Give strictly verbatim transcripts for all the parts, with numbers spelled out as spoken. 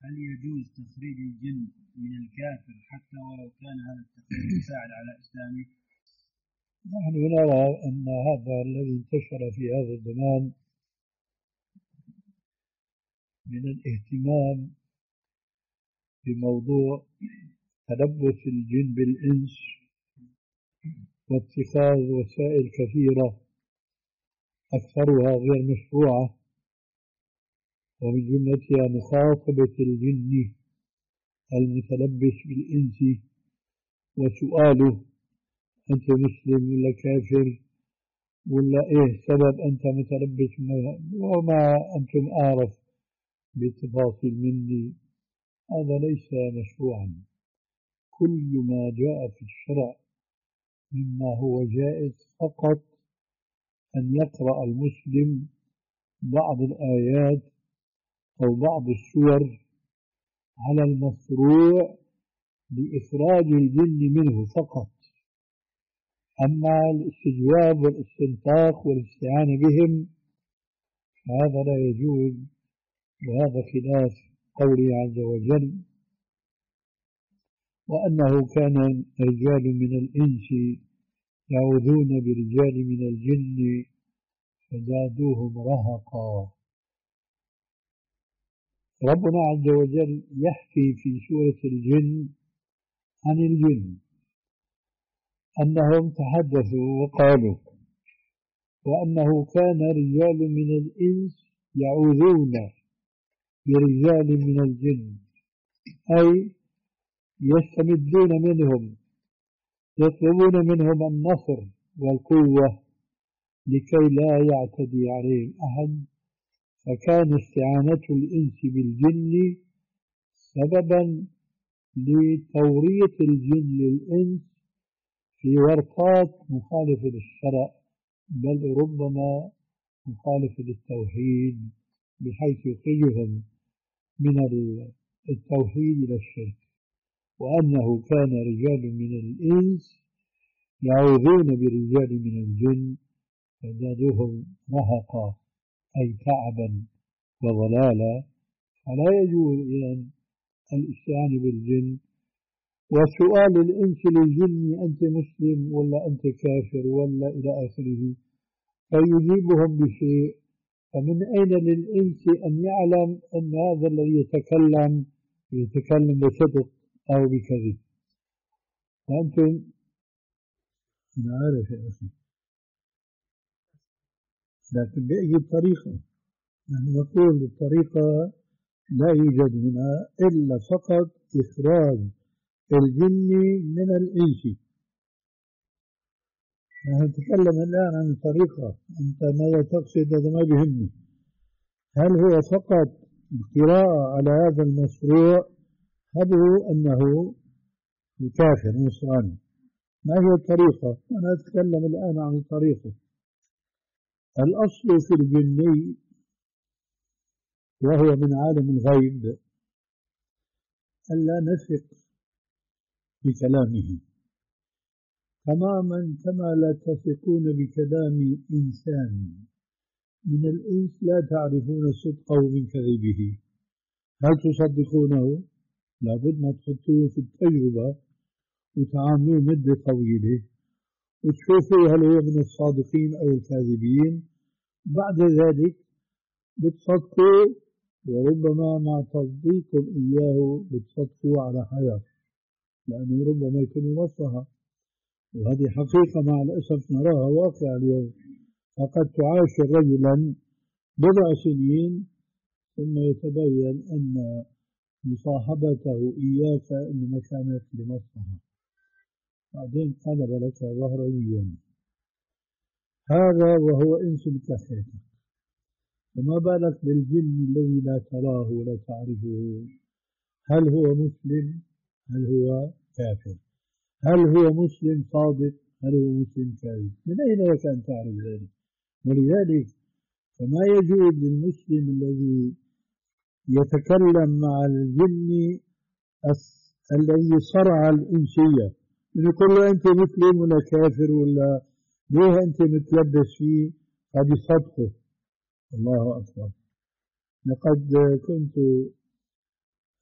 هل يجوز تخريج الجن من الكافر حتى ولو كان هذا التخريج يساعد على إسلامه؟ نحن نرى أن هذا الذي انتشر في هذا الزمان من الاهتمام بموضوع تلبس الجن بالإنس واتخاذ وسائل كثيرة أكثرها غير مشروعة، ومن جملتها مخاطبة الجن المتلبس بالإنس وسؤاله أنت مسلم ولا كافر ولا إيه سبب أنت متلبس وما أنتم أعرف بالتفاصيل مني. هذا ليس مشروعا. كل ما جاء في الشرع مما هو جائز فقط أن يقرأ المسلم بعض الآيات أو بعض السور على المشروع لإخراج الجن منه فقط. أما الاستجواب والاستنطاق والاستعانة بهم هذا لا يجوز، وهذا خلاف قوله عز وجل وأنه كان رجال من الإنس يعوذون برجال من الجن فزادوهم رهقا. ربنا عز وجل يحكي في سورة الجن عن الجن أنهم تحدثوا وقالوا وأنه كان رجال من الإنس يعوذون برجال من الجن، أي يستمدون منهم، يطلبون منهم النصر والقوة لكي لا يعتدي عليهم أحد. فكان استعانة الإنس بالجن سببا لتوريط الجن للإنس في ورطات مخالفة للشرع، بل ربما مخالفة للتوحيد بحيث يخرجهم من التوحيد إلى الشرك. وأنه كان رجال من الإنس يعوذون برجال من الجن فزادوهم رهقا أي تعبا وضلالا. فلا يجوز إذن الاستعانة بالجن وسؤال الإنس للجن أنت مسلم ولا أنت كافر ولا إلى آخره فيجيبهم بشيء. فمن أين للإنس أن يعلم أن هذا الذي يتكلم يتكلم بصدق أو بكذب؟ وأنتم أنا عارف يا أخي، لكن بأي طريقة؟ نحن نقول الطريقة لا يوجد هنا إلا فقط إخراج الجن من الإنس. نحن نتكلم الآن عن الطريقة، أنت ماذا تقصد؟ هذا ما بيهمني. هل هو فقط القراءة على هذا المشروع؟ هذا أنه كافر نصراني. ما هي الطريقة؟ أنا أتكلم الآن عن الطريقة. الأصل في الجني وهو من عالم الغيب ألا نثق بكلامه تماما كما لا تثقون بكلام إنسان من الإنس لا تعرفون صدقه من كذبه. هل تصدقونه؟ لابد ما تحطوه في التجربة وتعاملوه مدة طويلة وتشوفوا هل هو من الصادقين أو الكاذبين. بعد ذلك بتصدقوا، وربما مع تصديقكم إياه بتصدقوا على حياة، لأنه ربما يكون مصلحة. وهذه حقيقة مع الأسف نراها واقعة اليوم. فقد تعاشر رجلا بضع سنين ثم يتبين أن مصاحبته إياك إنما كانت لمصلحة، بعدين قلب لك ظهريا. هذا وهو إنس كحيتك، فما بالك بالجن الذي لا تراه ولا تعرفه. هل هو مسلم؟ هل هو كافر؟ هل هو مسلم صادق؟ هل هو مسلم كاذب؟ من أين لك أن تعرف ذلك؟ ولذلك فما يجوز للمسلم الذي يتكلم مع الجن الذي صرع الإنسية أن يقول له أنت مسلم ولا كافر ولا ليه أنت متلبس فيه، هذه صدقه. الله أكبر. لقد كنت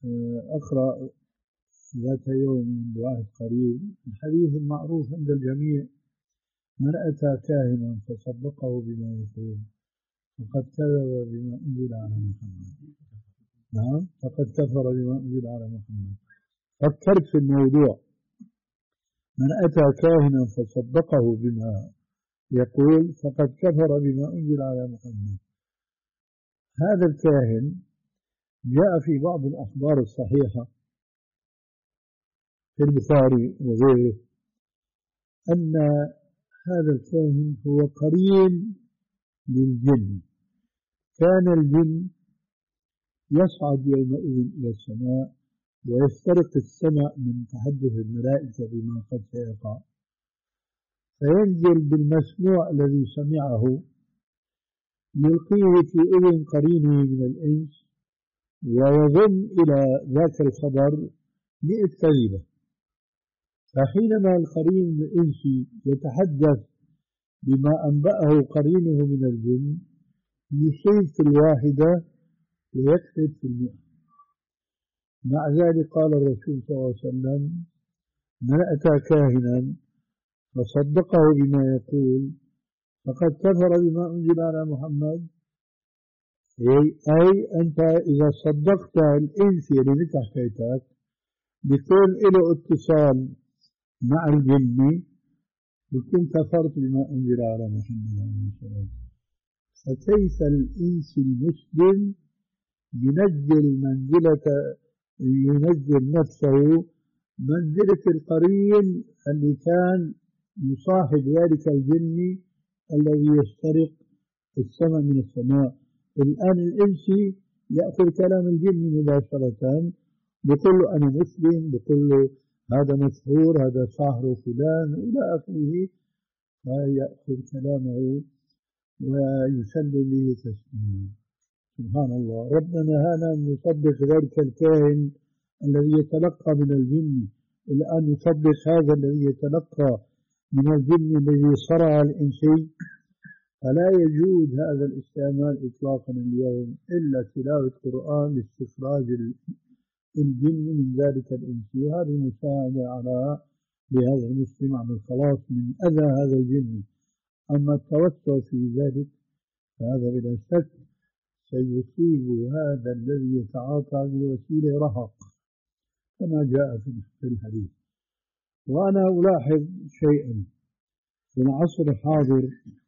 أقرأ ذات يوم منذ عهد قريب الحديث المعروف عند الجميع: من أتى كاهنا فصدقه بما يقول فقد كذب بما أنزل على محمد. نعم، فقد كفر بما أنزل على محمد. فكرت في الموضوع: من أتى كاهنا فصدقه بما يقول فقد كفر بما أنزل على محمد. هذا الكاهن جاء في بعض الأخبار الصحيحة في البخاري وغيره أن هذا الكاهن هو قرين للجن. كان الجن يصعد يومئذ إلى السماء ويسترق السماء من تحدث الملائكة بما قد سيقع، فينزل بالمسموع الذي سمعه يلقيه في أذن قرينه من الإنس، ويظن إلى ذاك الخبر مئة كذبة. فحينما القرين الإنسي يتحدث بما أنبأه قرينه من الجن يصيب في الواحدة ويكذب في المئة. مع ذلك قال الرسول صلى الله عليه وسلم: من أتى كاهنا فصدقه بما يقول فقد كفر بما أنزل على محمد. أي أنت إذا صدقت الإنسي اللي حكيتك بيكون له اتصال مع الجن، بكون كفرت بما أنزل على محمد عليه السلام. فكيف الإنس المسلم ينزل منزلة ينزل نفسه منزلة القرين اللي كان يصاحب ذلك الجن الذي يسترق السماء من السماء؟ الآن الإنسي يأخذ كلام الجن مباشرة، بيقول له أنا مسلم، بيقول له هذا مشهور، هذا ساحر فلان إلى آخره، فيأخذ كلامه ويسلم به تسليما. سبحان الله. ربنا نهانا أن نصدق ذلك الكاهن الذي يتلقى من الجن، الآن نصدق هذا الذي يتلقى من الجن الذي صرع الإنسي. فلا يجوز هذا الاستعمال إطلاقا اليوم إلا تلاوة القرآن لاستخراج الجن من ذلك الإنسي، وهذه مساعدة على لهذا المسلم على الخلاص من أذى هذا الجن. أما التوسع في ذلك فهذا بلا شك سيصيب هذا الذي يتعاطى بالوسيلة رهق كما جاء في الحديث. وأنا ألاحظ شيئا في العصر الحاضر: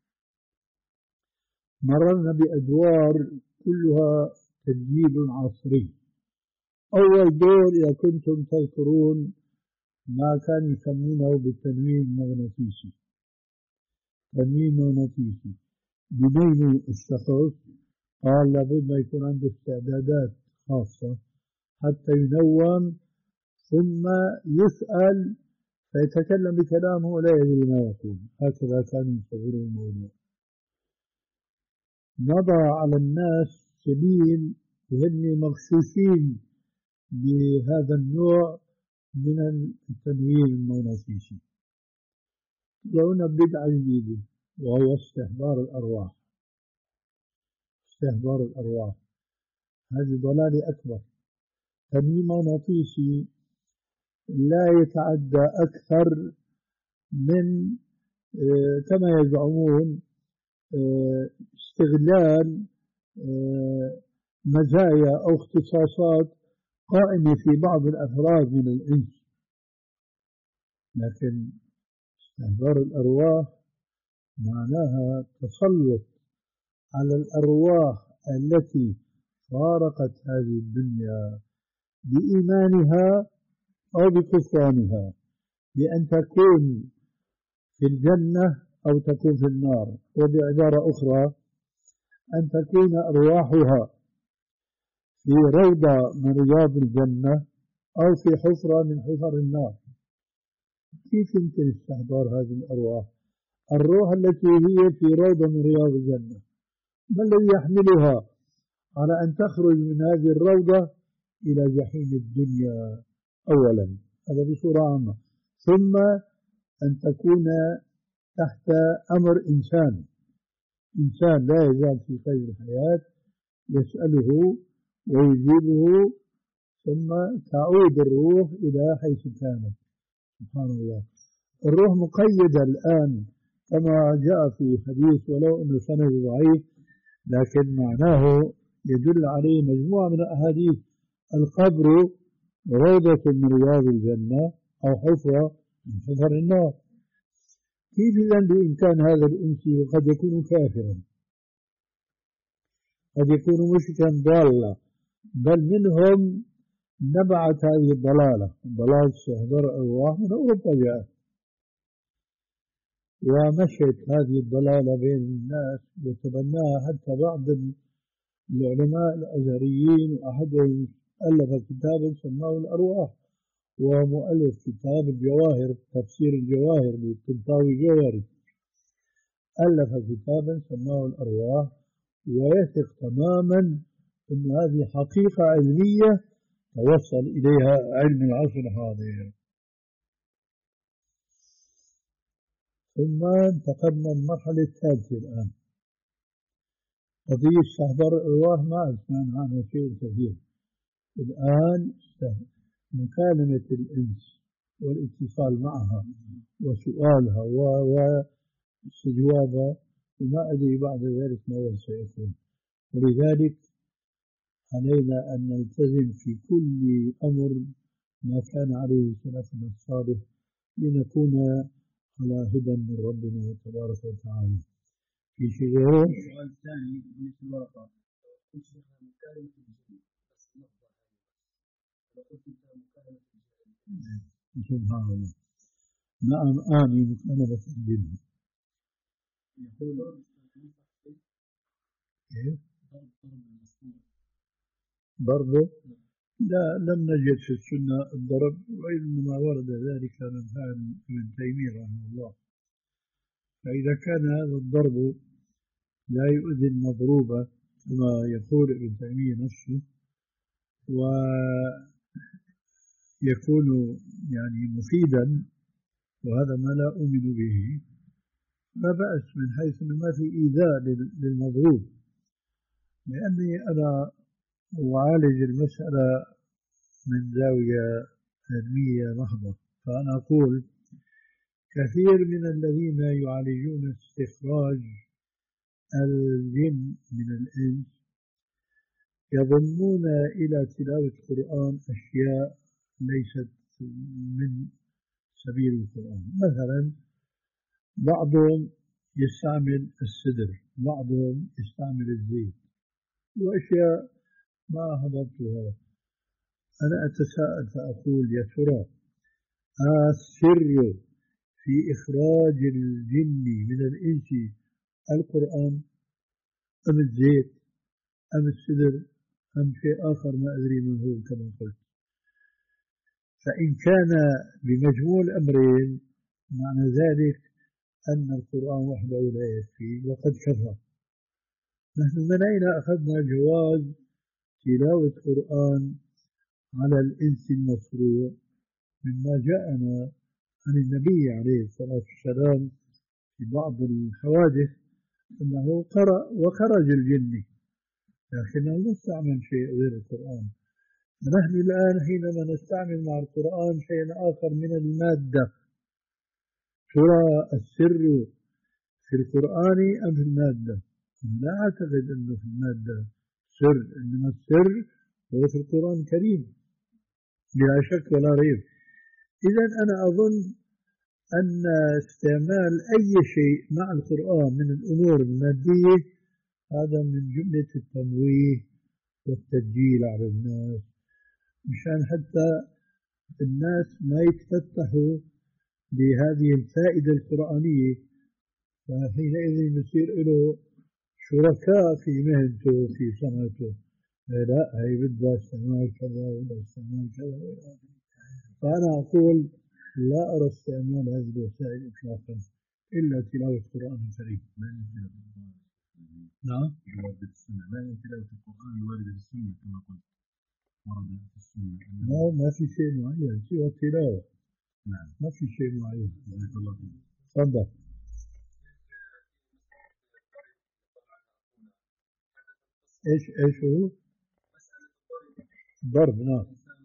مررنا بأدوار كلها تسجيل عصري. أول دور إذا كنتم تذكرون ما كانوا يسمونه بالتنويم المغناطيسي. تنويم مغناطيسي بين الشخص، قال لابد ما يكون عنده استعدادات خاصة حتى ينوم، ثم يسأل فيتكلم بكلامه ولا يدري ما يقول. هكذا كانوا يصورون الموضوع. نضع على الناس سبيل وهم مغشوشين بهذا النوع من التنوير المغناطيسي. لونا بدعة جديدة وهو استحضار الأرواح. استحضار الأرواح هذه ضلالة أكبر. تنوير مغناطيسي لا يتعدى أكثر من آه كما يزعمون آه استغلال آه مزايا أو اختصاصات قائمة في بعض الأفراد من الإنس. لكن استحضار الأرواح معناها تسلط على الأرواح التي فارقت هذه الدنيا بإيمانها أو بكفرانها، بأن تكون في الجنة أو تكون في النار، وبعبارة أخرى أن تكون أرواحها في روضة من رياض الجنة أو في حفرة من حفر النار. كيف يمكن استحضار هذه الأرواح؟ الروح التي هي في روضة من رياض الجنة، ما الذي يحملها على أن تخرج من هذه الروضة إلى جحيم الدنيا؟ أولا هذا بصورة عامة، ثم أن تكون تحت أمر إنسان إنسان لا يزال في قيد الحياة يسأله ويجيبه ثم تعود الروح إلى حيث كانت. سبحان الله. الروح مقيدة الآن كما جاء في حديث ولو أنه سند ضعيف، لكن معناه يدل عليه مجموعة من الأحاديث: القبر روضة من رياض الجنة أو حفرة من حفر النار. كيف إذن بإمكان هذا الإنسي وقد يكون كافرا، قد يكون مشركا ضالا، بل منهم نبعت هذه الضلالة، ضلالة استحضار الأرواح من أوروبا جاءت ومشت هذه الضلالة بين الناس، وتبناها حتى بعض العلماء الأزهريين، وأحدهم ألف كتابا سماه الأرواح، ومؤلف كتاب الجواهر، تفسير الجواهر للطنطاوي جوهري، ألف كتابا سماه الأرواح، ويثق تماما أن هذه حقيقة علمية توصل إليها علم العصر الحاضر. ثم انتقلنا المرحلة الثالثة الآن، قضية استحضار الأرواح ما سمعنا عنها شيء كثير. الآن مكالمة الإنس والاتصال معها وسؤالها واستجوابها، وما أدري بعد ذلك ماذا سيكون. ولذلك علينا أن نلتزم في كل أمر ما كان عليه سلفنا الصالح لنكون على هدى من ربنا تبارك وتعالى. في شيء غيره؟ السؤال الثاني بالنسبة للورقة، قلت مكالمة الجن بس اللفظة هذه، لو قلت مكالمة الجن. سبحان الله. نعم آني مكالمة الجن. يقول كيف؟ ضرب ضرب المسموع. ضربه؟ لا، لم نجد في السنة الضرب، وإنما ورد ذلك من فعل ابن تيمية رحمه الله. فإذا كان هذا الضرب لا يؤذي المضروب كما يقول ابن تيمية نفسه، ويكون يعني مفيدا، وهذا ما لا أؤمن به، لا بأس من حيث ما في إيذاء للمضروب، لأني أنا أعالج المسألة من زاوية علمية محضة. فأنا أقول كثير من الذين يعالجون استخراج الجن من الإنس يضمون إلى تلاوة القرآن أشياء ليست من سبيل القرآن. مثلا بعضهم يستعمل السدر، بعضهم يستعمل الزيت، وأشياء ما حضرتها. أنا أتساءل فأقول يا ترى السر في إخراج الجن من الإنس القرآن أم الزيت أم السدر أم شيء آخر ما أدري من هو كما قلت؟ فإن كان بمجموع الأمرين معنى ذلك أن القرآن وحده لا يكفي وقد كفى. نحن من أين أخذنا جواز تلاوة القرآن على الإنس المصروع؟ مما جاءنا عن النبي عليه الصلاة والسلام في بعض الحوادث أنه قرأ وخرج الجن، لكنه لا استعمل شيء غير القرآن. ونحن الآن حينما نستعمل مع القرآن شيء آخر من المادة، ترى السر في القرآن أم في المادة؟ أنا لا أعتقد أنه في المادة سر، إنما السر هو في القرآن الكريم بلا شك ولا ريب. إذن أنا أظن أن استعمال أي شيء مع القرآن من الأمور المادية هذا من جملة التمويه والتسجيل على الناس، مشان حتى الناس ما يتفتحوا لهذه الفائدة القرآنية، فحينئذ يصير له شركاء في مهنته في صنعته. لا، هي بدها استعمال كذا ولا استعمال كذا. فأنا أقول لا أرى استعمال هذه الوسائل إطلاقا إلا تلاوة القرآن الكريم. نعم. واردة السنة، لا هي تلاوة القرآن الواردة في السنة كما قلت، ورد في السنة. لا، ما في شيء معين سوى التلاوة. نعم، ما في شيء معين. جزاك الله خير. تفضل. ايش ايش هو؟ ضرب. نعم.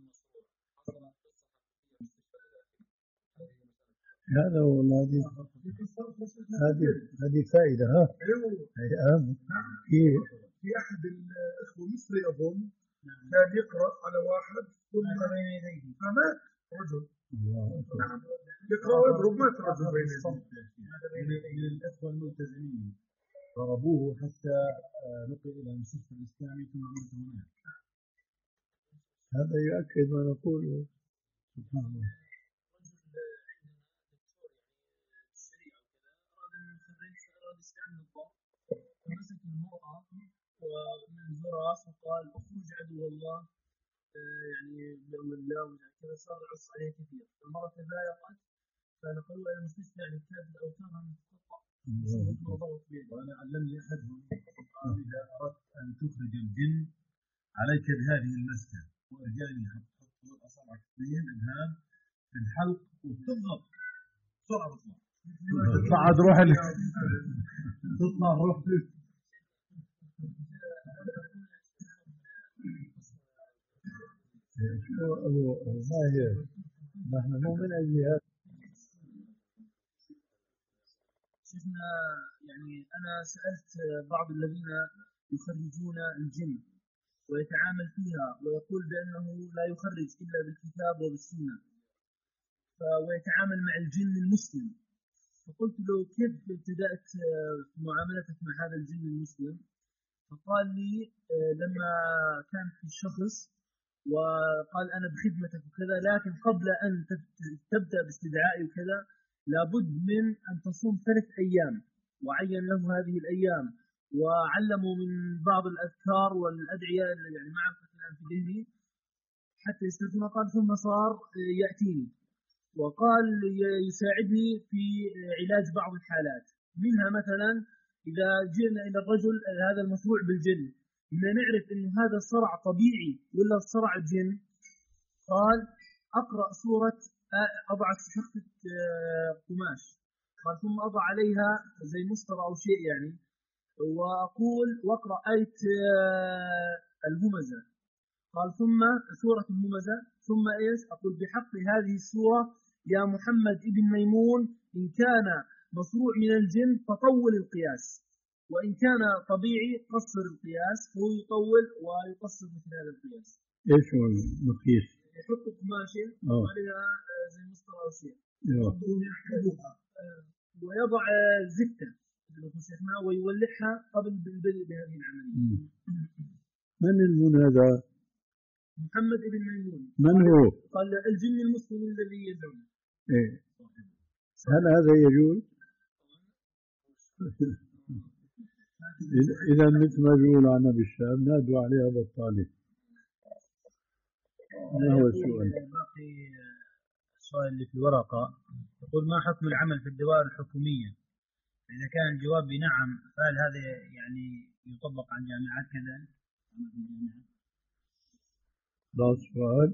هذا والله هذه هذه هذه فائدة ها هي أهم في في أحد الإخوة المصري أظن كان يقرأ على واحد ثم فمات رجل نعم يقرأ ويضرب مات رجل بين يديه. من الإخوة الملتزمين ضربوه حتى نقل إلى المستشفى الإسلامي ثم مات هناك. هذا يؤكد ما نقوله سبحان الله. مسك المرأة ومن زراس وقال اخرج عدو الله يعني بأمر الله ومن كذا صار يعص عليه كثير. المرأة تضايقت فنقلوا إلى المستشفى يعني كادت أوتارها من تقطع. وأنا علمني أحدهم قال إذا أردت أن تخرج الجن عليك بهذه المسكة وأرجعني حط أصابعك اثنين إبهام في الحلق وتضغط بسرعة بسرعة صعد روح تطلع روح شو أبو ما هي نحن مو من أجل هذا. شفنا يعني أنا سألت بعض الذين يخرجون الجن ويتعامل فيها ويقول بأنه لا يخرج إلا بالكتاب وبالسنة ويتعامل مع الجن المسلم. فقلت له كيف ابتدأت معاملتك مع هذا الجن المسلم؟ فقال لي لما كان في شخص وقال أنا بخدمتك وكذا لكن قبل أن تبدأ باستدعائي وكذا لابد من أن تصوم ثلاث أيام وعين له هذه الأيام وعلموا من بعض الأذكار والأدعية يعني معرفة الآن في ذهني حتى يستثنى. قال ثم صار يأتيني وقال يساعدني في علاج بعض الحالات منها مثلا إذا جئنا إلى الرجل هذا المصروع بالجن بدنا نعرف إنه هذا الصرع طبيعي ولا الصرع الجن. قال أقرأ سورة أضع شخصة قماش قال ثم أضع عليها زي مسطرة أو شيء يعني وأقول وأقرأ آية الهمزة. قال ثم سورة الهمزة ثم إيش أقول بحق هذه السورة يا محمد ابن ميمون إن كان مصروع من الجن فطول القياس وإن كان طبيعي قصر القياس. هو يطول ويقصر مثل هذا القياس. إيش هو المقياس؟ يحط قماشة عليها زي مسطرة أو شيء ويضع زبدة ويولعها قبل البدء بهذه العملية. من المنادى؟ محمد ابن ميمون. من هو؟ قال الجن المسلم الذي يدعو. إيه. هل هذا يجوز؟ إذا مثل ما يقول عنا بالشام نادوا عليها بطالة. ما هو السؤال؟ باقي السؤال اللي في الورقة يقول ما حكم العمل في الدوائر الحكومية؟ إذا كان الجواب بنعم فهل هذا يعني يطبق عن جامعات كذا؟ لا سؤال.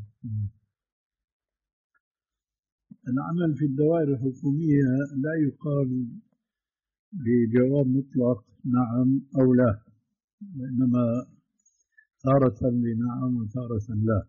العمل في الدوائر الحكومية لا يقال بجواب مطلق نعم أو لا وإنما تارة بنعم وتارة لا.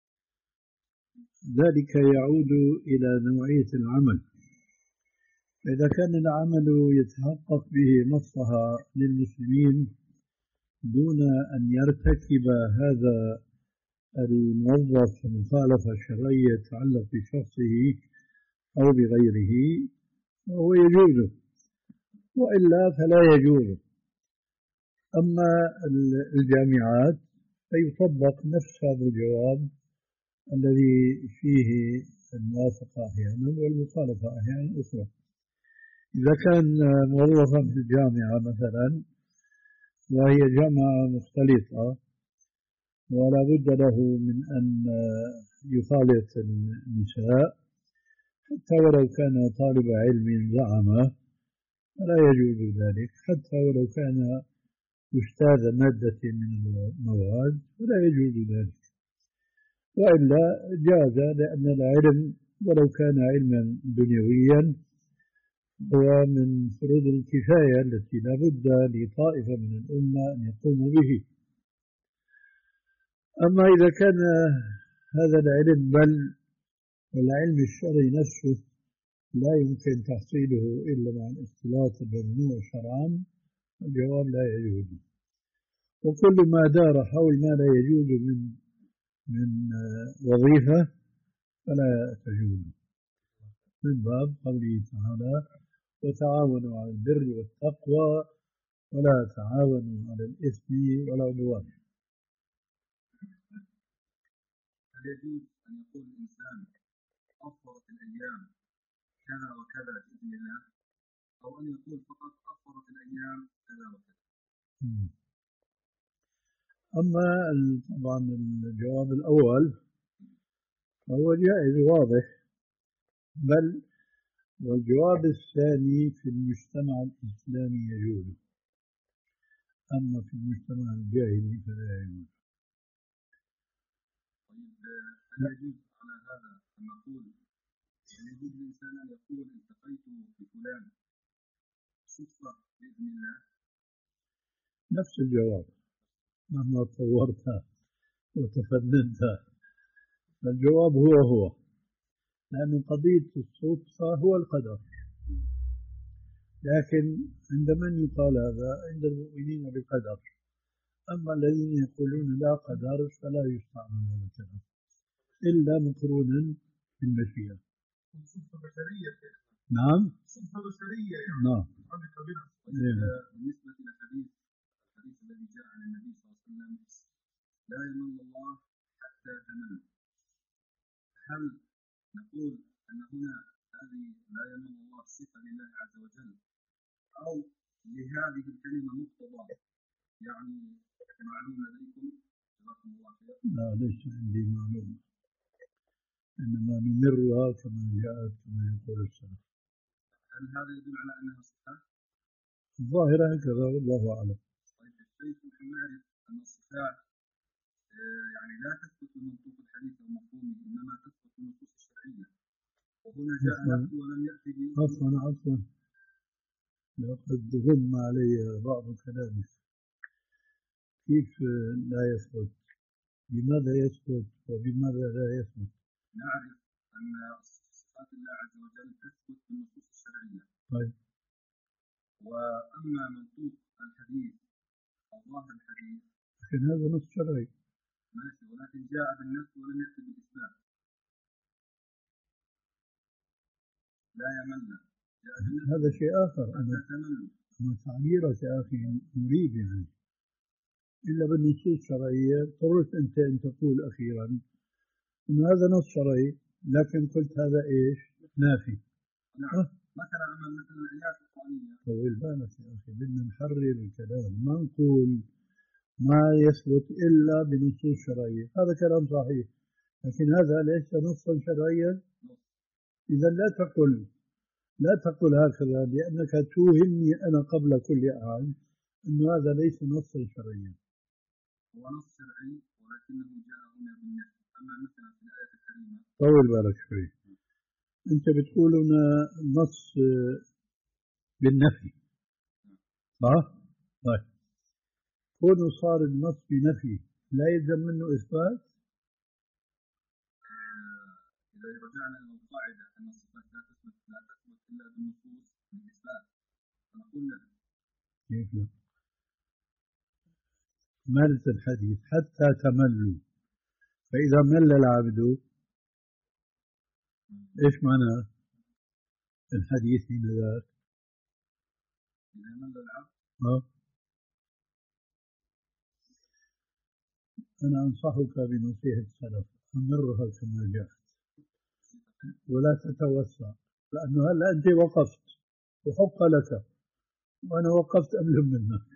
ذلك يعود إلى نوعية العمل. إذا كان العمل يتحقق به مصلحة للمسلمين دون أن يرتكب هذا الموظف مخالفة شرعية يتعلق بشخصه أو بغيره فهو يجوز وإلا فلا يجوز. أما الجامعات فيطبق نفس هذا الجواب الذي فيه الموافقة أحيانا والمخالفة أحيانا أخرى. إذا كان موظفا في الجامعة مثلا وهي جامعة مختلطة ولا بد له من أن يخالط النساء حتى ولو كان طالب علم زعم فلا يجوز ذلك حتى ولو كان أستاذ مادة من المواد فلا يجوز ذلك وإلا جاز لأن العلم ولو كان علما دنيويا هو من فروض الكفاية التي لا بد لطائفة من الأمة أن يقوموا به. أما إذا كان هذا العلم بل العلم الشرعي نفسه لا يمكن تحصيله إلا مع الاختلاط الممنوع شرعا، الجواب لا يجوز. وكل ما دار حول ما لا يجوز من من وظيفة فلا تجوز، من باب قوله تعالى: وتعاونوا على البر والتقوى ولا تعاونوا على الإثم والعدوان. هل يجوز أن يقول الإنسان أفضلت الأيام كذا وكذا بإذن الله، أو أن يقول فقط أفضلت الأيام كذا وكذا؟ أما طبعا الجواب الأول فهو جائز واضح، بل والجواب الثاني في المجتمع الإسلامي يجوز، أما في المجتمع الجاهلي فلا يجوز. طيب هل يجوز على هذا أن نقول هل يجوز الإنسان أن يقول التقيت بفلان صدفة بإذن الله؟ نفس الجواب مهما طورتها وتفننتها، فالجواب هو هو، لأن قضية الصدفة هو القدر. لكن عند من يقال هذا؟ عند المؤمنين بقدر. أما الذين يقولون لا قدر فلا يستعمل هذا الكلام إلا مقرونا بالمشيئة. صدفة بشرية. نعم. صدفة بشرية يعني. نعم. بالنسبة للحديث الحديث الذي جاء عن النبي صلى الله عليه وسلم: لا يمل الله حتى تمل. هل نقول أن هنا هذه لا يمل الله صفة لله عز وجل، أو لهذه الكلمة مقتضى يعني معلوم لديكم؟ جزاكم الله خير. لا ليس عندي معلومة، إنما نمرها كما جاءت كما يقول السلف. هل هذا يدل على أنها صفة؟ الظاهرة هكذا والله أعلم. طيب كيف نعرف أن الصفات يعني لا تثبت من منطوق الحديث ومفهومه، إنما تثبت من النصوص الشرعية؟ وهنا جاء يأتي ولم يأتي. عفوا عفوا لقد غم علي بعض كلامك. كيف لا يثبت؟ بماذا يثبت وبماذا لا يثبت؟ نعرف أن صفات الله عز وجل تثبت في النصوص الشرعية. طيب. وأما منطوق الحديث أو ظاهر الحديث لكن هذا نص شرعي. ماشي، ولكن جاء بالنفس ولم يأتي بالإثبات. لا يمل هذا شيء آخر. حتى تمل. أما تعبيرك يا أخي مريب يعني، إلا بالنصوص الشرعية اضطررت أنت أن تقول أخيرا أن هذا نص شرعي، لكن قلت هذا إيش؟ نافي. نعم. أه؟ مثلا أما مثلا الآيات القرآنية. طول بالك يا أخي، بدنا نحرر الكلام، ما نقول ما يثبت إلا بنصوص شرعية. هذا كلام صحيح، لكن هذا ليس نصا شرعيا. إذا لا تقل لا تقل هكذا، لأنك توهمني أنا قبل كل أحد أن هذا ليس نصا شرعيا. هو نص شرعي ولكنه جاء هنا بالنفي. أما مثلا في الآية الكريمة. طول بالك شوي، أنت بتقول لنا نص بالنفي صح؟ طيب كونه صار النص بنفي لا يلزم منه إثبات؟ إذا رجعنا إلى القاعدة أن الصفات لا تثبت لا تثبت إلا بالنصوص بالإثبات، فنقول لا. كيف لا؟ مالت الحديث حتى تملوا، فإذا مل العبد إيش معنى الحديث حين ذاك؟ إذا مل العبد أه؟ أنا أنصحك بنصيحة السلف، أمرها كما جاءت ولا تتوسع، لأنه هلا أنت وقفت وحق لك وأنا وقفت قبل منك.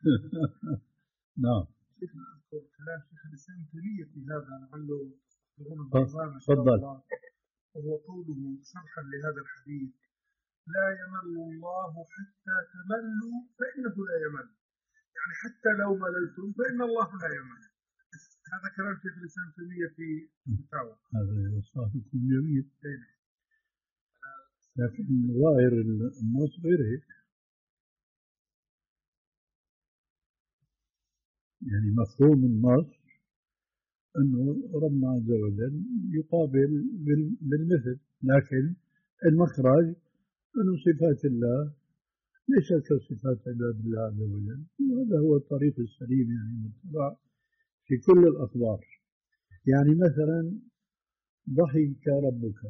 نعم. كلام شيخ الإسلام تيمية في هذا لعله تستحضرون. تفضل. وهو قوله شرحا لهذا الحديث: لا يمل الله حتى تملوا فإنه لا يمل، يعني حتى لو مللتم فإن الله لا يمل. هذا كلام شيخ الإسلام تيمية في فتاوى. هذا صح يكون جميل، لكن ظاهر النص غير هيك. يعني مفهوم النص أنه ربنا عز وجل يقابل بالمثل، لكن المخرج من صفات الله ليست كصفات عباد الله عز وجل، وهذا هو الطريق السليم يعني المتبع في كل الأخبار. يعني مثلا ضحك ربك،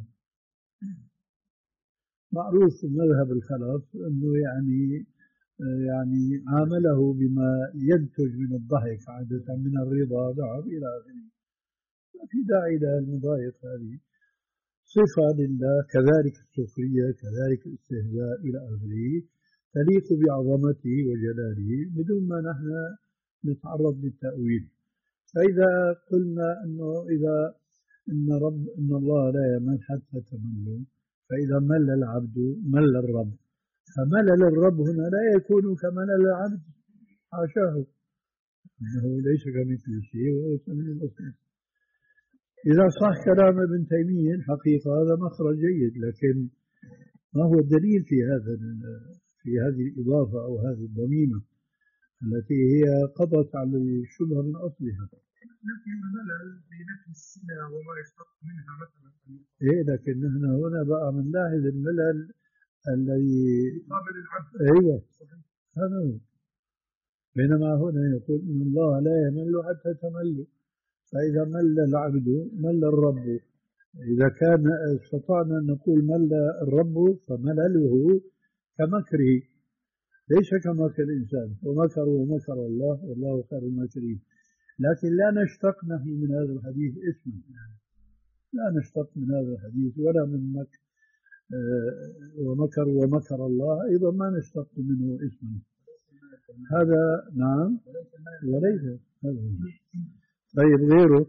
معروف مذهب الخلف أنه يعني يعني عامله بما ينتج من الضحك عادة من الرضا نعم إلى آخره، ما في داعي للمضايق. هذه صفة لله، كذلك السخرية، كذلك الاستهزاء إلى آخره، تليق بعظمته وجلاله بدون ما نحن نتعرض للتأويل. فإذا قلنا أنه إذا إن رب إن الله لا يمل حتى تملوا، فإذا مل العبد مل الرب، فملل الرب هنا لا يكون كملل العبد، حاشاه، إنه ليس كمثله شيء وهو السميع البصير. إذا صح كلام ابن تيمية الحقيقة هذا مخرج جيد، لكن ما هو الدليل في هذا في هذه الإضافة أو هذه الضميمة التي هي قضت على الشبهة من أصلها؟ نفي الملل بنفي السنة وما يشتق منها مثلا. إيه لكن نحن هنا بقى بنلاحظ الملل الذي قابل العبد. أيوه هذا هو. بينما هنا يقول إن الله لا يمل حتى تملوا، فإذا مل العبد مل الرب. إذا كان استطعنا أن نقول مل الرب فملله كمكره ليس كمكر الإنسان، ومكروا ومكر الله والله خير الماكرين. لكن لا نشتق نحن من هذا الحديث اسما، لا نشتق من هذا الحديث ولا من مكر ومكروا ومكر الله أيضا ما نشتق منه اسما. هذا نعم وليس هذا هو. طيب غيره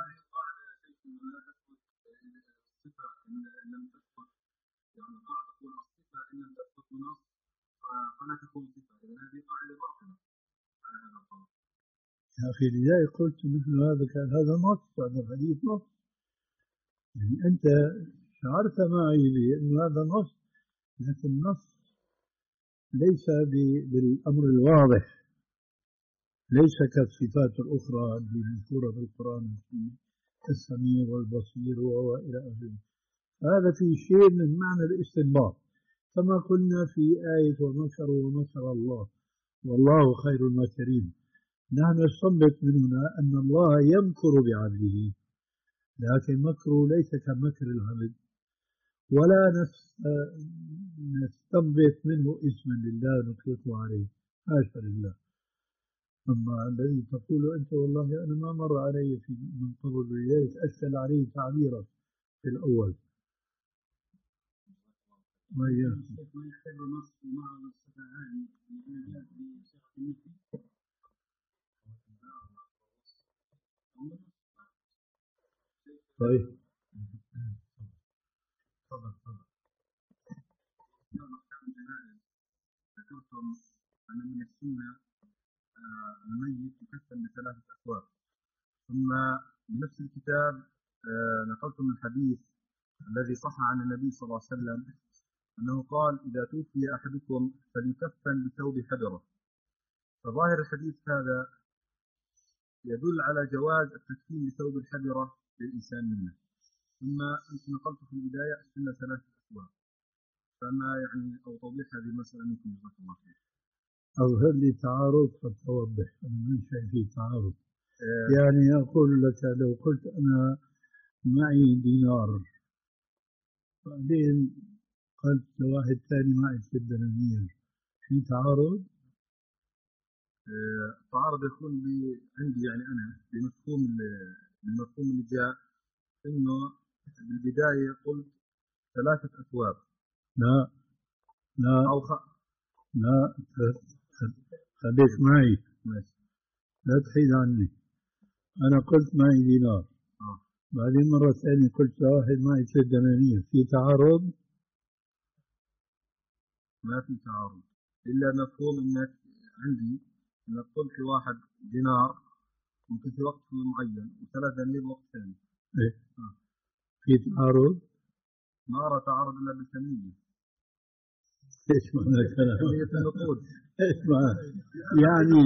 يا أخي لذلك قلت مثل هذا كان هذا نص، هذا الحديث نص. يعني أنت شعرت معي بأن هذا نص، لكن النص ليس بالأمر الواضح، ليس كالصفات الأخرى المذكورة في القرآن السميع والبصير وإلى آخره. هذا في شيء من معنى الاستنباط، كما قلنا في آية ومكروا ومكر الله والله خير الماكرين. نحن نستنبط من هنا أن الله يمكر بعبده، لكن مكره ليس كمكر العبد، ولا نستنبط منه اسما لله نطلقه عليه، حاشا لله. أما الذي تقول أنت والله أنا ما مر علي في من قبل، لذلك أشكل عليه تعبيرا في الأول. ما يحتاج نص مع الصفة هذه لأنها بصيغة النفي. طيب تفضل تفضل. ذكرتم أن من السنة الميت يكفن بثلاثة أثواب، ثم بنفس الكتاب نقلتم الحديث الذي صح عن النبي صلى الله عليه وسلم أنه قال إذا توفي أحدكم فليكفن بثوب حبره. فظاهر الحديث هذا يدل على جواز التكفين بثوب الحبرة للإنسان منه، ثم أنت نقلت في البداية السنة ثلاثة أثواب، فما يعني أو توضيح هذه المسألة منكم جزاك الله خير. أظهر لي تعارض فتوضح، أنا من شيء فيه تعارض. آه يعني أقول لك لو قلت أنا معي دينار بعدين قلت لواحد ثاني معي ست دنانير، في تعارض؟ آه تعارض يكون عندي يعني أنا بمفهوم المفهوم اللي جاء إنه بالبداية قلت ثلاثة أثواب. لا لا أو خ... لا خليك معي ماشي. لا تحيد عني. أنا قلت معي دينار آه. بعدين مرة ثانية قلت واحد معي ثلاث دنانير، في تعارض؟ ما في تعارض، إلا مفهوم إنك عندي إنك قلت لواحد دينار ممكن في وقت معين وثلاث دنانير وقت ثاني. إيه آه. في تعارض؟ ما أرى تعارض إلا بالثمانية. إيش معنى الكلام؟ اسمع يعني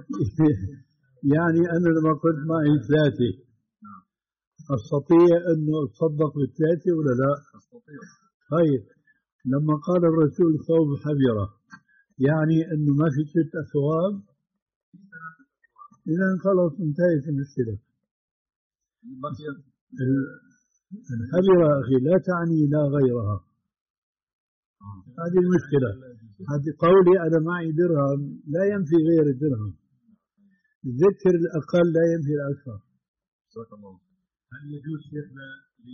يعني أنا لما قلت معي ثلاثة أستطيع أنه أتصدق بالثلاثة ولا لا؟ أستطيع. طيب لما قال الرسول ثوب حبرة يعني أنه ما في ست أثواب، إذا خلاص انتهت المشكلة. الحبرة أخي لا تعني لا غيرها، هذه المشكلة. هذه قولي أنا معي درهم لا ينفي غير الدرهم، ذكر الأقل لا ينفي الأكثر. هل يجوز شيخنا ل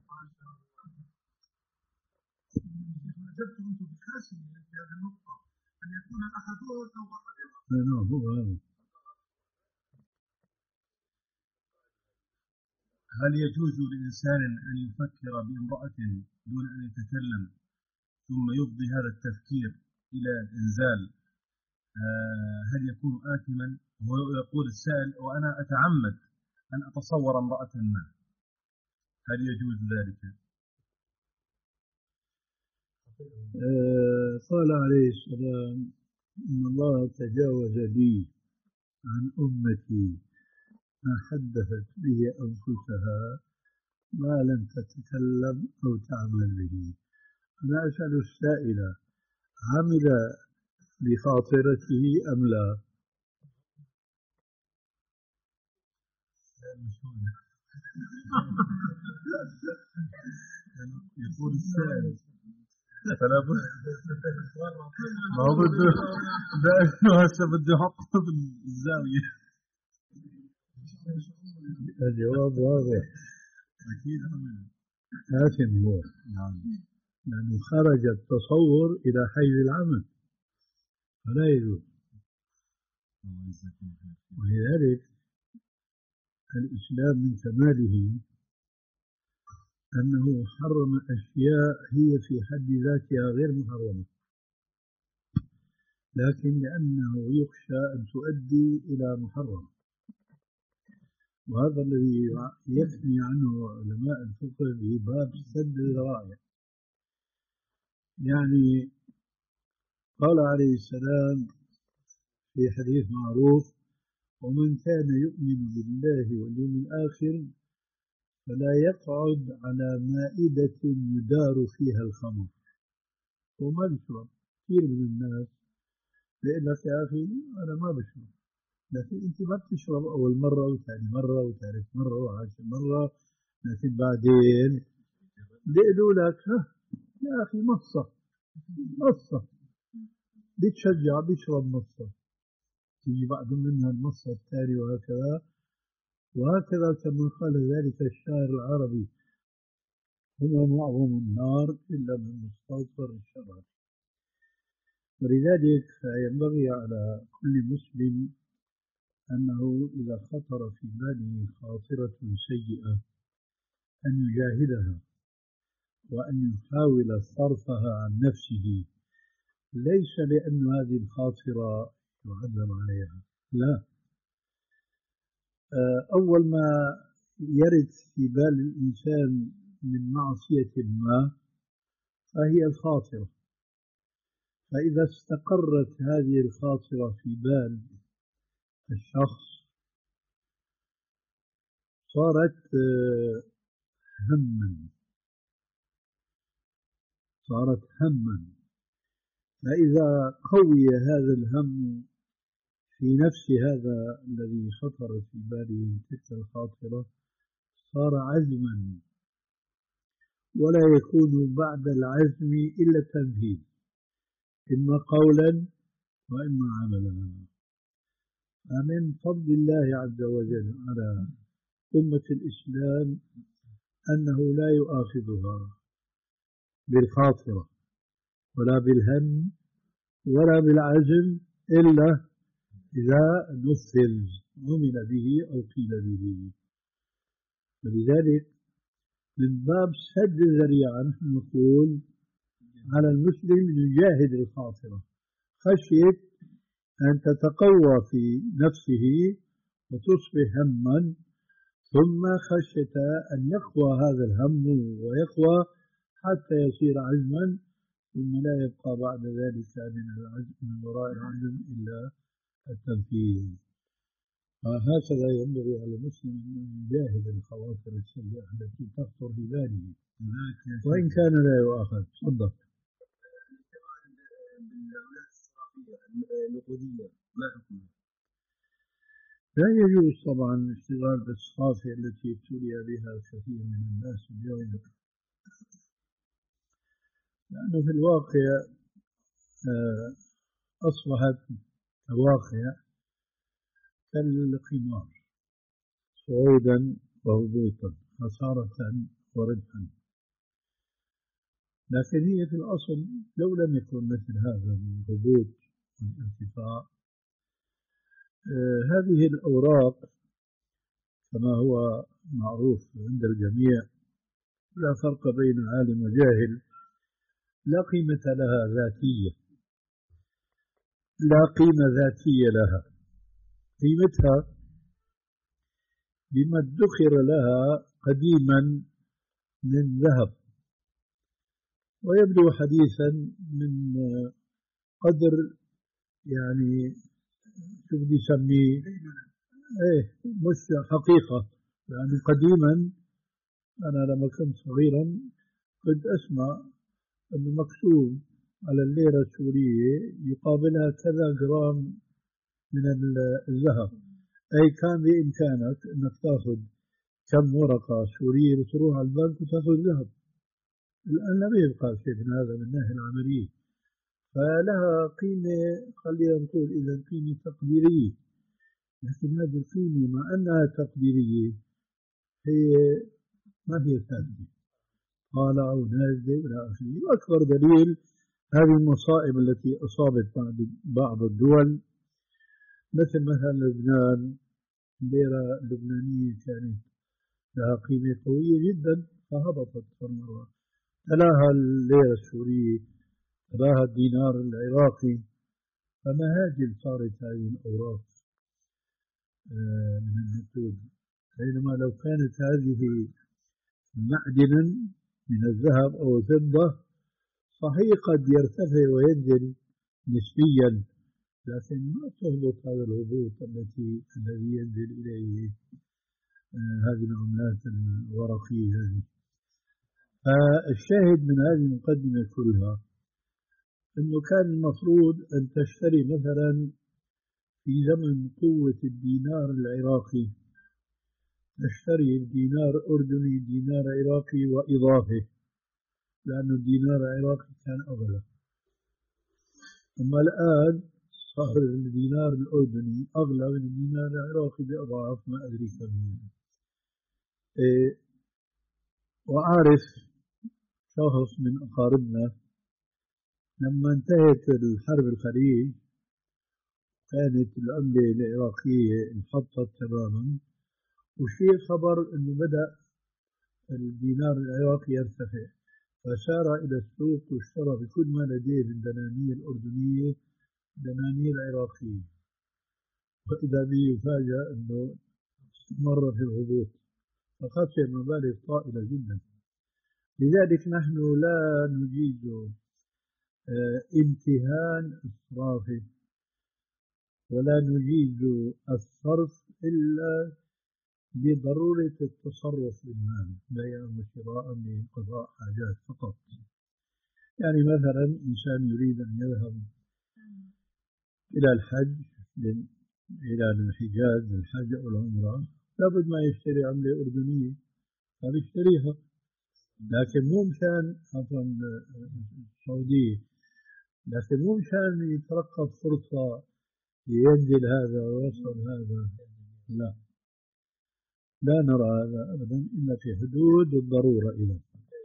وجدتم أنتم بحاسم في هذه النقطة أن يكون أحدها ثوب حبيبة. نعم هو هذا. هل يجوز لإنسان أن يفكر بامرأة دون أن يتكلم ثم يفضي هذا التفكير إلى إنزال؟ آه هل يكون آثما؟ ويقول السائل وأنا أتعمد أن أتصور امرأة ما، هل يجوز ذلك؟ آه قال عليه السلام إن الله تجاوز لي عن أمتي ما حدثت به أنفسها ما لم تتكلم أو تعمل به. أنا أسأل السائل عمل بخاطرته أم لا؟ يقول السائل فلا بد ما هو بده ده هسه بده يحطه في الزاوية. الجواب واضح أكيد آثم هو، لأنه خرج التصور إلى حيز العمل فلا يجوز. ولذلك الإسلام من كماله أنه حرم أشياء هي في حد ذاتها غير محرمة، لكن لأنه يخشى أن تؤدي إلى محرم، وهذا الذي يثني عنه علماء الفقه بباب سد الذرائع. يعني قال عليه السلام في حديث معروف ومن كان يؤمن بالله واليوم الآخر فلا يقعد على مائدة يدار فيها الخمر. وما بيشرب. كثير من الناس بيقول لك يا أخي أنا ما بشرب، لكن أنت ما بتشرب أول مرة وثاني مرة وثالث مرة وعاشر مرة، لكن بعدين بيقولوا لك ها يا أخي مصة مصة بتشجع بيشرب مصة، تيجي بعد منها المصة الثانية وهكذا وهكذا كما قال ذلك الشاعر العربي هما معظم النار إلا من مستوطر الشراب. ولذلك ينبغي على كل مسلم أنه إذا خطر في باله خاطرة سيئة أن يجاهدها وأن يحاول صرفها عن نفسه، ليس لأن هذه الخاطرة يعذب عليها، لا. أول ما يرد في بال الإنسان من معصية ما فهي الخاطرة، فإذا استقرت هذه الخاطرة في بال الشخص صارت هما صارت هما فإذا قوي هذا الهم في نفس هذا الذي خطر في باله تلك الخاطرة صار عزما، ولا يكون بعد العزم إلا التنفيذ إما قولا وإما عملا. فمن فضل الله عز وجل على أمة الإسلام أنه لا يؤاخذها بالخاطرة ولا بالهم ولا بالعزم إلا إذا نفذ عمل به أو قيل به. ولذلك من باب سد الذريعة نحن نقول على المسلم أن يجاهد الخاطرة خشية أن تتقوى في نفسه وتصبح هما، ثم خشية أن يقوى هذا الهم ويقوى حتى يصير عزما، ثم لا يبقى بعد ذلك من العزم من وراء العزم إلا التنفيذ. هكذا ينبغي على المسلم أن يجاهد الخواطر السيئة التي تخطر في باله وإن كان لا يؤاخذ. تفضل. بالعملات الصرافية النقودية ما حكمها؟ لا يجوز طبعا اشتغال بالصرافة التي ابتلي بها كثير من الناس اليوم، لأنه في الواقع أصبحت الواقع كالقمار، صعودا وهبوطا، خسارة وربحا. لكن هي في الأصل لو لم يكن مثل هذا الهبوط والارتفاع، آه هذه الأوراق كما هو معروف عند الجميع لا فرق بين عالم وجاهل، لا قيمة لها ذاتية، لا قيمة ذاتية لها، قيمتها بما ادخر لها قديما من ذهب، ويبدو حديثا من قدر يعني شو بدي يسميه، ايه مش حقيقة، لأنه يعني قديما أنا لما كنت صغيرا كنت أسمع أنه مكتوب على الليرة السورية يقابلها كذا جرام من الذهب، أي كان بإمكانك أنك تأخذ كم ورقة سورية وتروح على البنك وتأخذ ذهب. الآن لم يبقى شيء من هذا من الناحية العملية، فلها قيمة خلينا نقول إذا قيمة تقديرية، لكن هذه القيمة مع أنها تقديرية هي ما هي ثابتة، طالعة ونازلة وإلى آخره. وأكبر دليل هذه المصائب التي أصابت بعض الدول، مثل مثلا لبنان، الليرة اللبنانية كانت لها قيمة قوية جدا فهبطت مرة، تلاها الليرة السورية، تلاها الدينار العراقي، فمهاجل صارت هذه الأوراق من النقود. بينما لو كانت هذه معدنا من الذهب أو الفضة صحيح قد يرتفع وينزل نسبيا، لكن ما تهبط هذا الهبوط التي الذي ينزل إليه هذه العملات الورقية هذه. فالشاهد من هذه المقدمة كلها أنه كان المفروض أن تشتري مثلا في زمن قوة الدينار العراقي، تشتري الدينار أردني دينار عراقي وإضافة، لأن الدينار العراقي كان أغلى. أما الآن صار الدينار الأردني أغلى من الدينار العراقي بأضعاف ما أدري كم. إيه وأعرف شخص من أقاربنا لما انتهت الحرب الخليج كانت العملة العراقية انحطت تماما، وشيء خبر أنه بدأ الدينار العراقي يرتفع، فسار إلى السوق واشترى بكل ما لديه من دنانير الأردنية دنانير عراقية، فإذا به يفاجأ أنه استمر في الهبوط فخسر مبالغ طائلة جدا. لذلك نحن لا نجيز اه امتهان إسرافه، ولا نجيز الصرف إلا بضرورة التصرف بالمال بيعا وشراء لقضاء حاجات فقط. يعني مثلا إنسان يريد أن يذهب إلى الحج إلى الحجاز الحج أو العمرة، لابد ما يشتري عملة أردنية فبيشتريها، لكن مو مشان عفوا سعودية، لكن مو مشان يترقب فرصة ينزل هذا ويوصل هذا، لا لا نرى هذا أبدا إلا في حدود الضرورة. إذا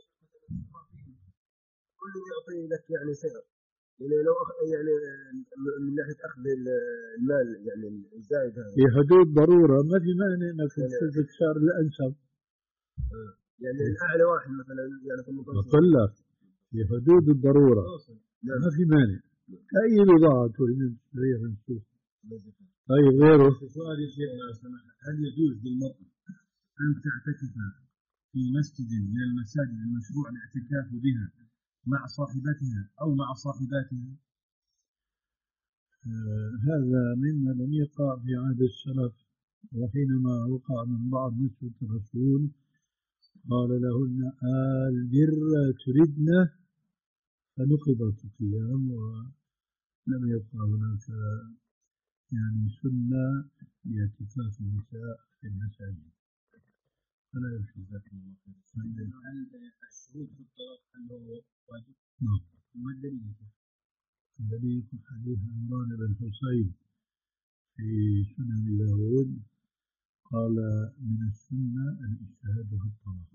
كل يعطي لك يعني سعر، يعني لو أخ... يعني من ناحية أخذ المال يعني الزائد هذا في حدود ضرورة ما في مانع إنك تختار الأنسب، يعني الأعلى واحد مثلا يعني في المتوسط. أقول لك في حدود الضرورة ما في مانع، أي بضاعة تريد تشتريها من السوق. طيب غيره. سؤال يا شيخ، هل يجوز للمرأة أن تعتكف في مسجد من المساجد المشروع الاعتكاف بها مع صاحبتها أو مع صاحباتها؟ آه هذا مما لم يقع في عهد السلف وحينما وقع من بعض نسوة الرسول قال لهن آل بر تردن، فنقضت القيام ولم يبقى هناك يعني سنة لاعتكاف النساء في المساجد، فلا يمشي ذلك. الله خير. هل الشهود في الطلاق هل هو واجب؟ نعم. ما الدليل؟ الدليل في حديث عمران بن حسين في سنن أبي داود قال من السنة الإجتهاد في الطلاق.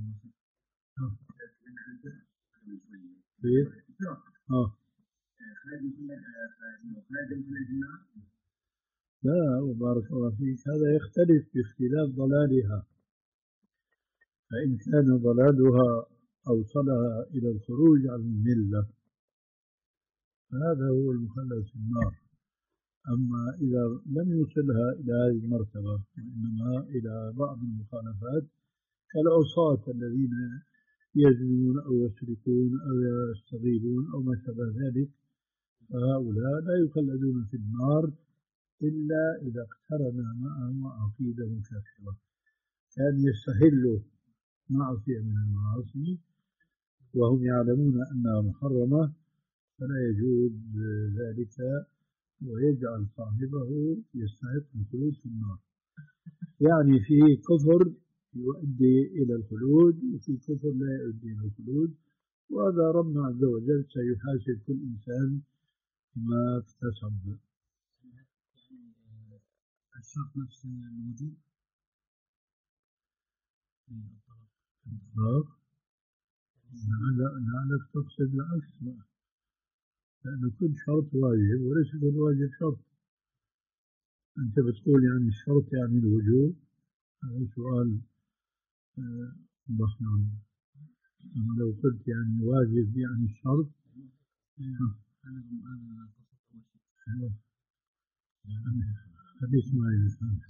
كيف؟ آه. لا وبارك الله فيك، هذا يختلف باختلاف ضلالها، فإن كان ضلالها أوصلها إلى الخروج عن الملة فهذا هو المخلد في النار. أما إذا لم يوصلها إلى هذه المرتبة وإنما إلى بعض المخالفات كالعصاة الذين يزنون أو يسرقون أو يستغيبون أو ما شابه ذلك، فهؤلاء لا يخلدون في النار إلا إذا اقترن معهم عقيدة كافرة، كان يستهل معصية من المعاصي وهم يعلمون أنها محرمة فلا يجوز ذلك ويجعل صاحبه يستحق الخلود في النار. يعني فيه كفر يؤدي إلى الخلود وفي كفر لا يؤدي إلى الخلود، وهذا ربنا عز وجل سيحاسب كل إنسان بما اكتسب. الشرط نفس الوجود الطلاق لعلك تقصد العكس، لأن كل شرط واجب وليس كل واجب شرط. أنت بتقول يعني الشرط يعني الوجوب، هذا سؤال ضخم. أما لو قلت يعني واجب يعني الشرط حديث ما يفهم.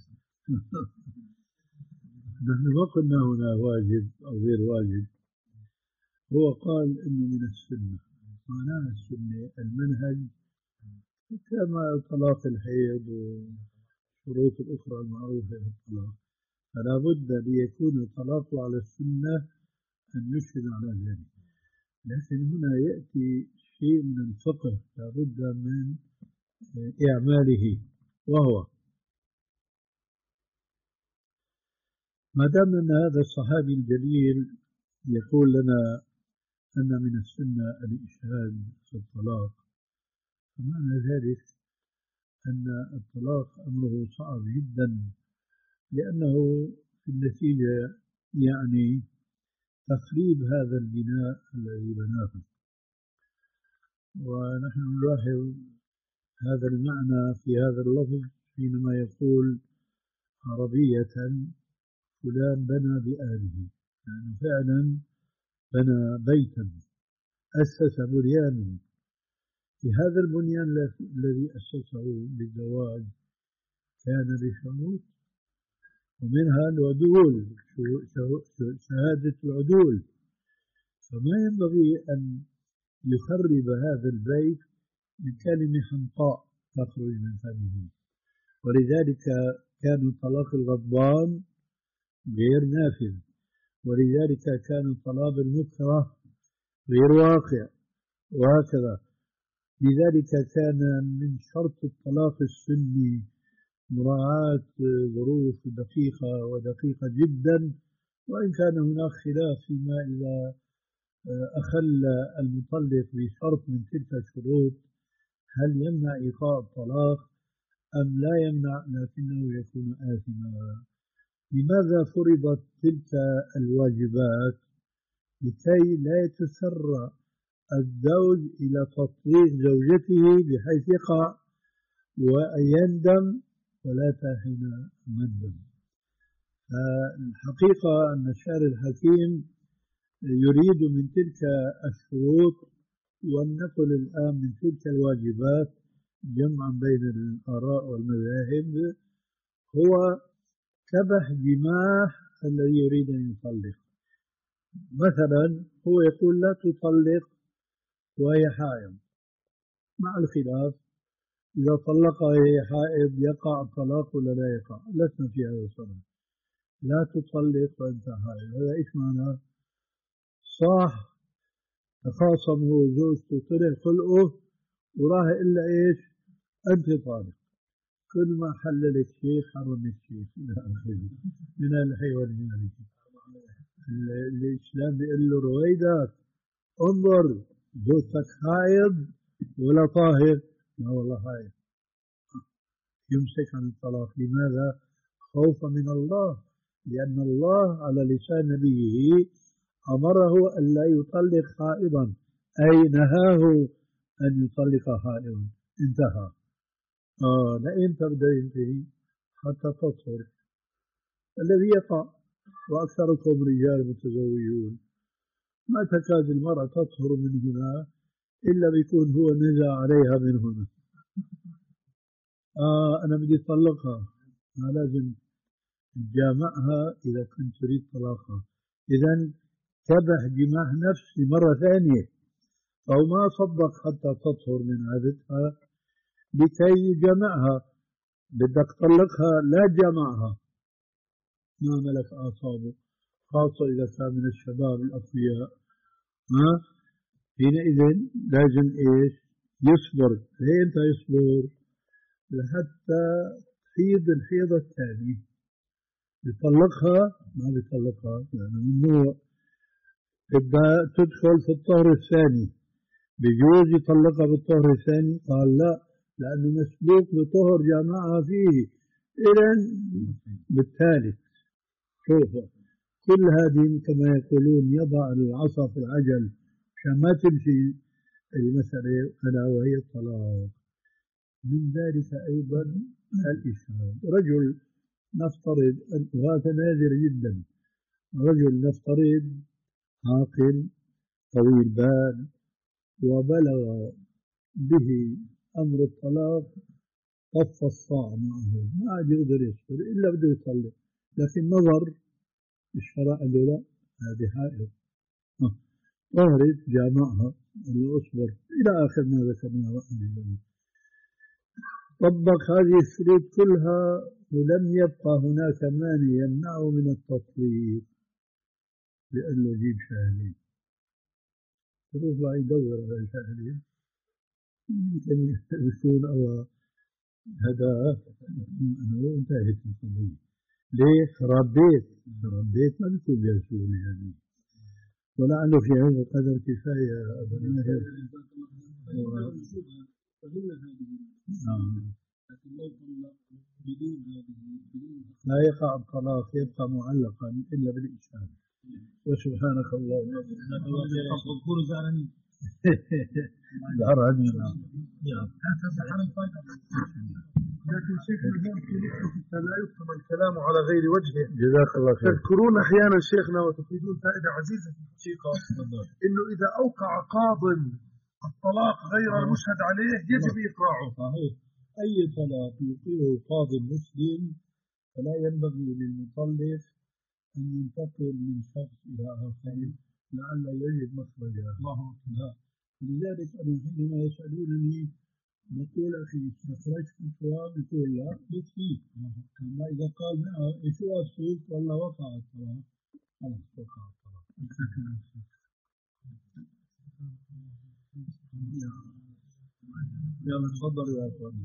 نحن ما قلنا هنا واجب أو غير واجب، هو قال إنه من السنة، معناه السنة المنهج كما طلاق الحيض والشروط الأخرى المعروفة في الطلاق، فلا بد ليكون الطلاق على السنة أن يشهد على ذلك. لكن هنا يأتي شيء من الفقه لا بد من إعماله، وهو ما دام أن هذا الصحابي الجليل يقول لنا أن من السنة الإشهاد في الطلاق، فمعنى ذلك أن الطلاق أمره صعب جدا، لأنه في النتيجة يعني تخريب هذا البناء الذي بناه. ونحن نلاحظ هذا المعنى في هذا اللفظ حينما يقول عربية فلان بنى بآله، يعني فعلا بنى بيتا أسس بنيانا. في هذا البنيان الذي أسسه بالزواج كان بشروط، ومنها العدول، شهادة العدول، فما ينبغي أن يخرب هذا البيت بكلمة حمقاء تخرج من فمه. ولذلك كان طلاق الغضبان غير نافذ، ولذلك كان طلاق المكره غير واقع، وهكذا. لذلك كان من شرط الطلاق السني مراعاة ظروف دقيقة ودقيقة جدا، وإن كان هناك خلاف فيما إذا أخل المطلق بشرط من تلك الشروط هل يمنع إيقاع الطلاق أم لا يمنع، لكنه يكون آثما. لماذا فرضت تلك الواجبات؟ لكي لا يتسرع الزوج إلى تطليق زوجته بحيث يقع ويندم ولا تحين مندم. فالحقيقة أن الشاعر الحكيم يريد من تلك الشروط ولنقل الآن من تلك الواجبات جمعا بين الآراء والمذاهب هو كبح جماح الذي يريد أن يطلق. مثلا هو يقول لا تطلق وهي حائض، مع الخلاف إذا طلقها وهي حائض يقع الطلاق ولا لا يقع؟ لسنا في هذا الصدد. لا تطلق وأنت حائض. هذا إيش معناه؟ صح تخاصم هو وزوجته طلع خلقه وراه إلا إيش؟ أنت طالق. كل ما حلل الشيخ حرم الشيخ إلى آخره من الحي والمالك. الإسلام بيقول له رويدك انظر زوجتك حائض ولا طاهر؟ لا والله حائض. يمسك عن الطلاق. لماذا؟ خوفا من الله، لأن الله على لسان نبيه أمره أن لا يطلق حائضا، أي نهاه أن يطلق حائضا. انتهى. آه لئن تبدأ ينتهي حتى تطهر. الذي يقع وأكثركم رجال متزوجون ما تكاد المرأة تطهر من هنا إلا بيكون هو نزع عليها من هنا. آه أنا بدي أطلقها، ما لازم تجامعها إذا كنت تريد طلاقها. إذن تبح جماع نفسي مرة ثانية، أو ما صدق حتى تطهر من عادتها لكي يجمعها. بدك تطلقها لا جمعها، ما ملك أعصابه، خاصة إذا كان من الشباب الأقوياء. ها حينئذ لازم إيش؟ يصبر. ليه أنت يصبر؟ لحتى تحيض الحيضة الثانية. بيطلقها ما بيطلقها يعني ممنوع. بدها تدخل في الطهر الثاني، بيجوز يطلقها بالطهر الثاني؟ قال لا، لأنه مسبوق بطهر جامعها فيه. إذن بالتالي شوف كل هذه كما يقولون يضع العصا في العجل عشان ما تمشي المسألة، ألا وهي الطلاق. من ذلك أيضا الإشهاد. رجل نفترض أن وهذا نادر جدا، رجل نفترض عاقل طويل بال وبلغ به أمر الطلاق، طف الصاع معه، ما عاد يقدر يصبر إلا بده يطلق، لكن نظر الشرع قال لا هذه حائض، طهرت جامعها الأصبر إلى آخر ما ذكرناه. طبق هذه الشروط كلها ولم يبقى هناك مانع يمنعه من التطليق، لأنه يجيب شاهدين. يروح بقى يدور على الشاهدين، يمكن يكون الله هداه أنه انتهت القضية. ليه؟ خراب بيت، خراب بيت ما بيكون بيسوي يعني. ولعله في هذا القدر كفاية أبا ماهر. لا يقع الطلاق، يبقى معلقا إلا بالإشهاد. وسبحانك اللهم وبحمدك. زعرانين. لكن شيخ لا يفهم الكلام على غير وجهه. جزاك الله خير. تذكرون أحيانا شيخنا وتفيدون فائدة عزيزة في الحقيقة، إنه إذا أوقع قاض الطلاق غير المشهد عليه يجب إيقاعه. صحيح. أي طلاق يوقعه قاضي مسلم فلا ينبغي للمطلق أن ينتقل من شخص إلى آخر لعل يجد مخرجا. ولذلك أنا حينما يسألونني بقول أخي مخرج فتوى، بقول لا يكفي. أما إذا قال شو أصول والله وقع الطلاق، خلاص وقع الطلاق. يلا تفضل يا أخواني.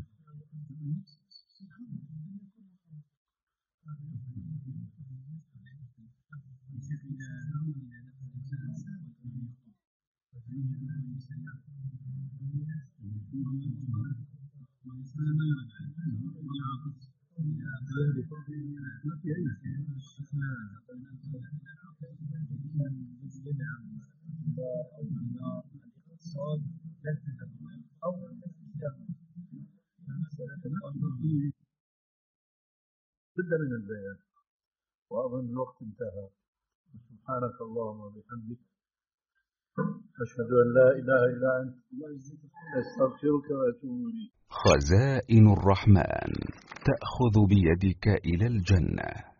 بدأ من البيان وأظن الوقت انتهى. سبحانك اللهم وبحمدك، أشهد أن لا إله إلا أنت، أستغفرك وأتوب إليك. خزائن الرحمن تأخذ بيدك إلى الجنة.